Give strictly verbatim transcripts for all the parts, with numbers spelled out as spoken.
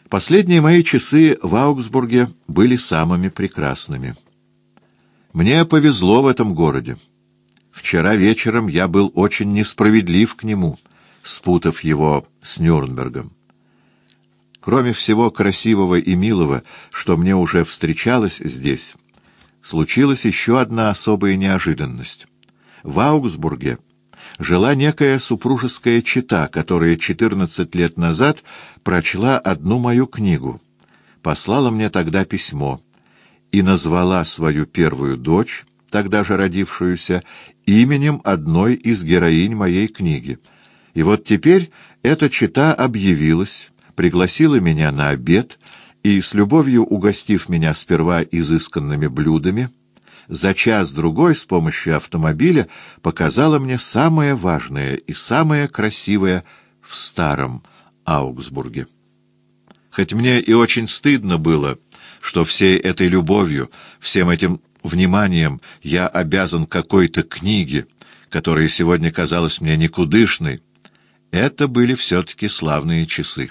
Последние мои часы в Аугсбурге были самыми прекрасными. Мне повезло в этом городе. Вчера вечером я был очень несправедлив к нему, спутав его с Нюрнбергом. Кроме всего красивого и милого, что мне уже встречалось здесь, случилась еще одна особая неожиданность. В Аугсбурге жила некая супружеская чета, которая четырнадцать лет назад прочла одну мою книгу, послала мне тогда письмо и назвала свою первую дочь, тогда же родившуюся, именем одной из героинь моей книги. И вот теперь эта чета объявилась, пригласила меня на обед и, с любовью угостив меня сперва изысканными блюдами, за час-другой с помощью автомобиля показала мне самое важное и самое красивое в старом Аугсбурге. Хоть мне и очень стыдно было, что всей этой любовью, всем этим вниманием я обязан какой-то книге, которая сегодня казалась мне никудышной, это были все-таки славные часы.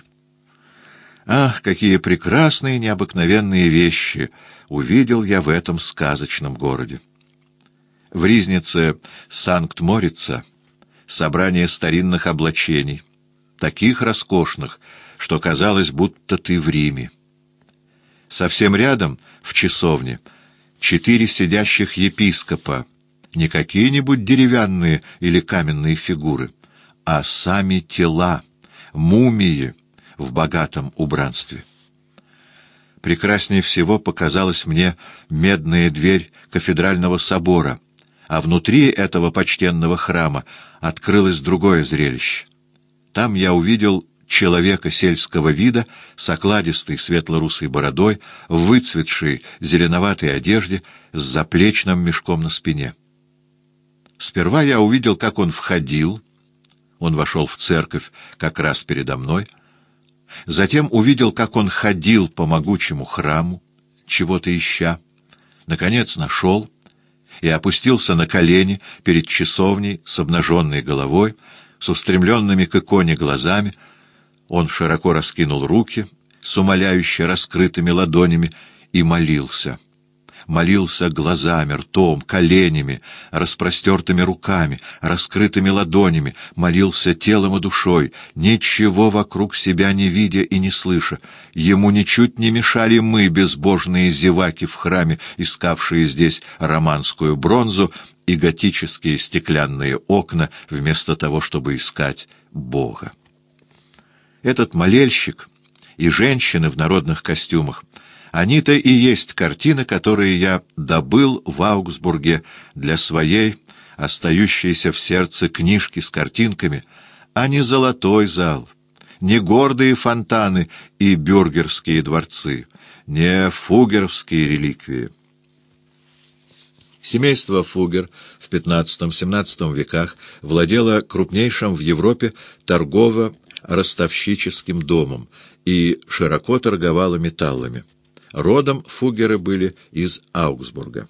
Ах, какие прекрасные, необыкновенные вещи увидел я в этом сказочном городе! В ризнице Санкт-Морица собрание старинных облачений, таких роскошных, что казалось, будто ты в Риме. Совсем рядом, в часовне, четыре сидящих епископа, не какие-нибудь деревянные или каменные фигуры, а сами тела, мумии в богатом убранстве. Прекраснее всего показалась мне медная дверь кафедрального собора, а внутри этого почтенного храма открылось другое зрелище. Там я увидел человека сельского вида с окладистой светло-русой бородой, в выцветшей зеленоватой одежде, с заплечным мешком на спине. Сперва я увидел, как он входил. Он вошел в церковь как раз передо мной. Затем увидел, как он ходил по могучему храму, чего-то ища. Наконец нашел и опустился на колени перед часовней с обнаженной головой, с устремленными к иконе глазами. Он широко раскинул руки с умоляюще раскрытыми ладонями и молился. Молился глазами, ртом, коленями, распростертыми руками, раскрытыми ладонями, молился телом и душой, ничего вокруг себя не видя и не слыша. Ему ничуть не мешали мы, безбожные зеваки в храме, искавшие здесь романскую бронзу и готические стеклянные окна, вместо того, чтобы искать Бога. Этот молельщик и женщины в народных костюмах, они-то и есть картины, которые я добыл в Аугсбурге для своей, остающейся в сердце книжки с картинками, а не золотой зал, не гордые фонтаны и бюргерские дворцы, не фугеровские реликвии. Семейство Фугер в пятнадцатом-семнадцатом веках владело крупнейшим в Европе торгово-ростовщическим домом и широко торговало металлами. Родом Фугеры были из Аугсбурга.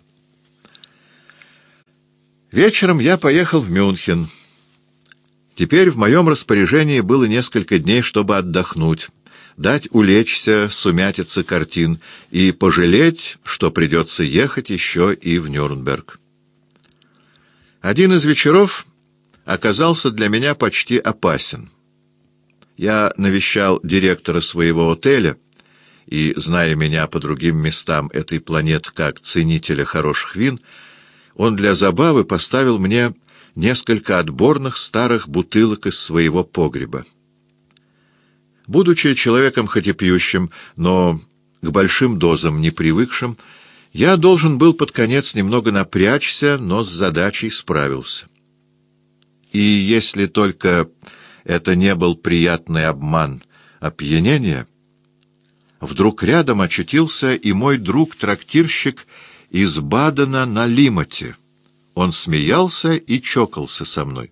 Вечером я поехал в Мюнхен. Теперь в моем распоряжении было несколько дней, чтобы отдохнуть, дать улечься сумятице картин и пожалеть, что придется ехать еще и в Нюрнберг. Один из вечеров оказался для меня почти опасен. Я навещал директора своего отеля, и, зная меня по другим местам этой планеты как ценителя хороших вин, он для забавы поставил мне несколько отборных старых бутылок из своего погреба. Будучи человеком хоть и пьющим, но к большим дозам не привыкшим, я должен был под конец немного напрячься, но с задачей справился. И если только это не был приятный обман опьянения, вдруг рядом очутился и мой друг-трактирщик из Бадена на Лимоте. Он смеялся и чокался со мной.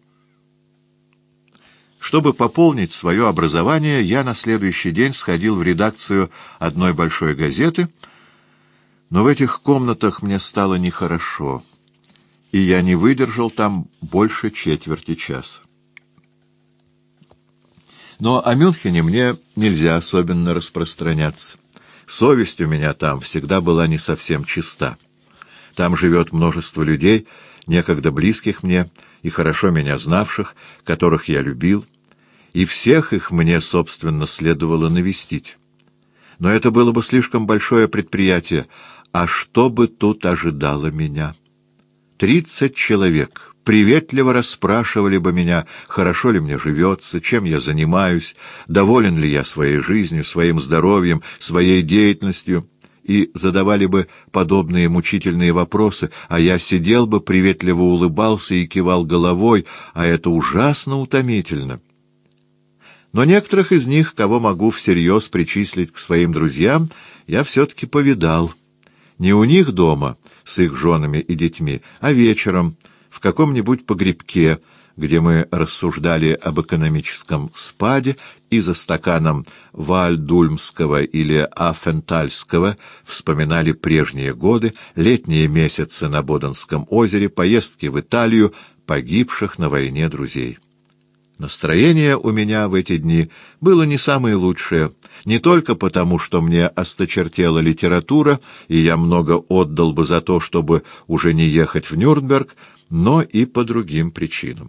Чтобы пополнить свое образование, я на следующий день сходил в редакцию одной большой газеты, но в этих комнатах мне стало нехорошо, и я не выдержал там больше четверти часа. Но о Мюнхене мне нельзя особенно распространяться. Совесть у меня там всегда была не совсем чиста. Там живет множество людей, некогда близких мне и хорошо меня знавших, которых я любил, и всех их мне, собственно, следовало навестить. Но это было бы слишком большое предприятие, а что бы тут ожидало меня? Тридцать человек приветливо расспрашивали бы меня, хорошо ли мне живется, чем я занимаюсь, доволен ли я своей жизнью, своим здоровьем, своей деятельностью, и задавали бы подобные мучительные вопросы, а я сидел бы, приветливо улыбался и кивал головой, а это ужасно утомительно. Но некоторых из них, кого могу всерьез причислить к своим друзьям, я все-таки повидал. Не у них дома, с их женами и детьми, а вечером, в каком-нибудь погребке, где мы рассуждали об экономическом спаде и за стаканом вальдульмского или афентальского вспоминали прежние годы, летние месяцы на Боденском озере, поездки в Италию, погибших на войне друзей. Настроение у меня в эти дни было не самое лучшее, не только потому, что мне осточертела литература, и я много отдал бы за то, чтобы уже не ехать в Нюрнберг, но и по другим причинам.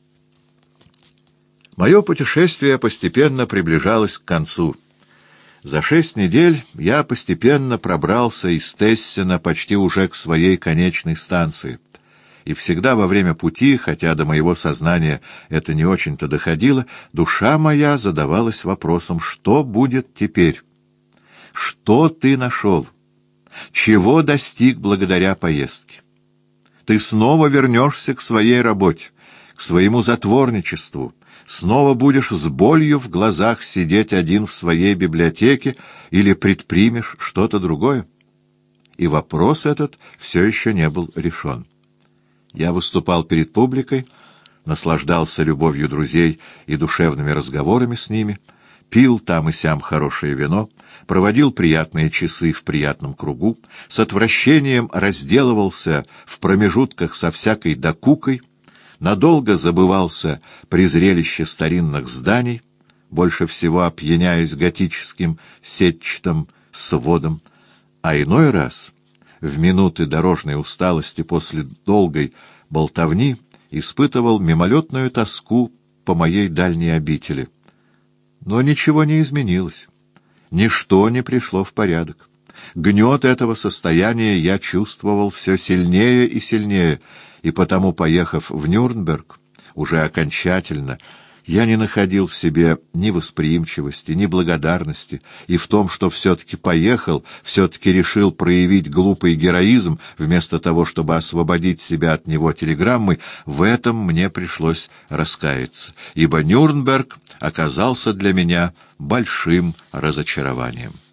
Мое путешествие постепенно приближалось к концу. За шесть недель я постепенно пробрался из Тессена почти уже к своей конечной станции. И всегда во время пути, хотя до моего сознания это не очень-то доходило, душа моя задавалась вопросом, что будет теперь? Что ты нашел? Чего достиг благодаря поездке? Ты снова вернешься к своей работе, к своему затворничеству, снова будешь с болью в глазах сидеть один в своей библиотеке или предпримешь что-то другое? И вопрос этот все еще не был решен. Я выступал перед публикой, наслаждался любовью друзей и душевными разговорами с ними, пил там и сям хорошее вино, проводил приятные часы в приятном кругу, с отвращением разделывался в промежутках со всякой докукой, надолго забывался при зрелище старинных зданий, больше всего опьяняясь готическим сетчатым сводом, а иной раз, в минуты дорожной усталости после долгой болтовни, испытывал мимолетную тоску по моей дальней обители. Но ничего не изменилось, ничто не пришло в порядок. Гнет этого состояния я чувствовал все сильнее и сильнее, и потому, поехав в Нюрнберг, уже окончательно, я не находил в себе ни восприимчивости, ни благодарности, и в том, что все-таки поехал, все-таки решил проявить глупый героизм, вместо того, чтобы освободить себя от него телеграммой, в этом мне пришлось раскаяться, ибо Нюрнберг оказался для меня большим разочарованием.